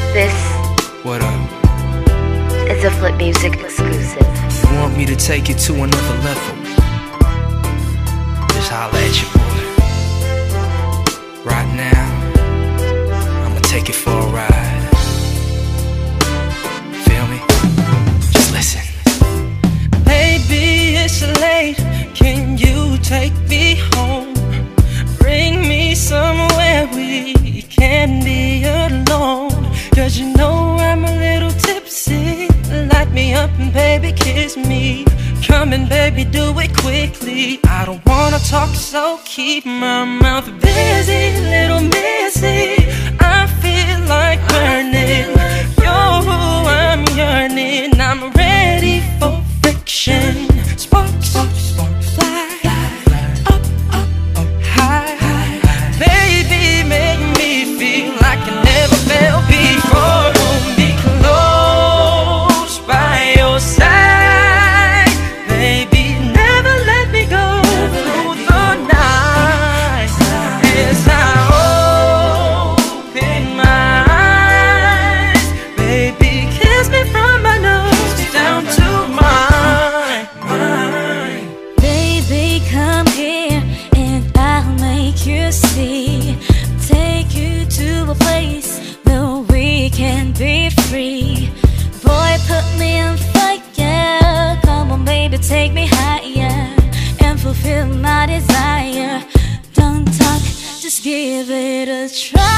This What up? is a Flip Music exclusive. You want me to take it to another level? Just holla at your boy. Right now, I'ma take it for a ride. Feel me? Just listen. Baby, it's late. Can you take me home? Bring me somewhere we can be alone. 'Cause you know I'm a little tipsy. Light me up and baby kiss me. Come and baby do it quickly. I don't wanna talk so keep my mouth busy. Little missy, I feel like burning. You're who I'm yearning. I'm ready for friction. Sparks, fly, up, high. Baby, make me feel like I never felt before. Hold me close by your side. Baby, never let me go through the night. As I open my eyes, baby, kiss me from my nose down to my mind. Baby, come here and I'll make you see. Take you to a place where we can be free. Boy, put me on fire. Come on, baby, take me higher and fulfill my desire. Don't talk, just give it a try.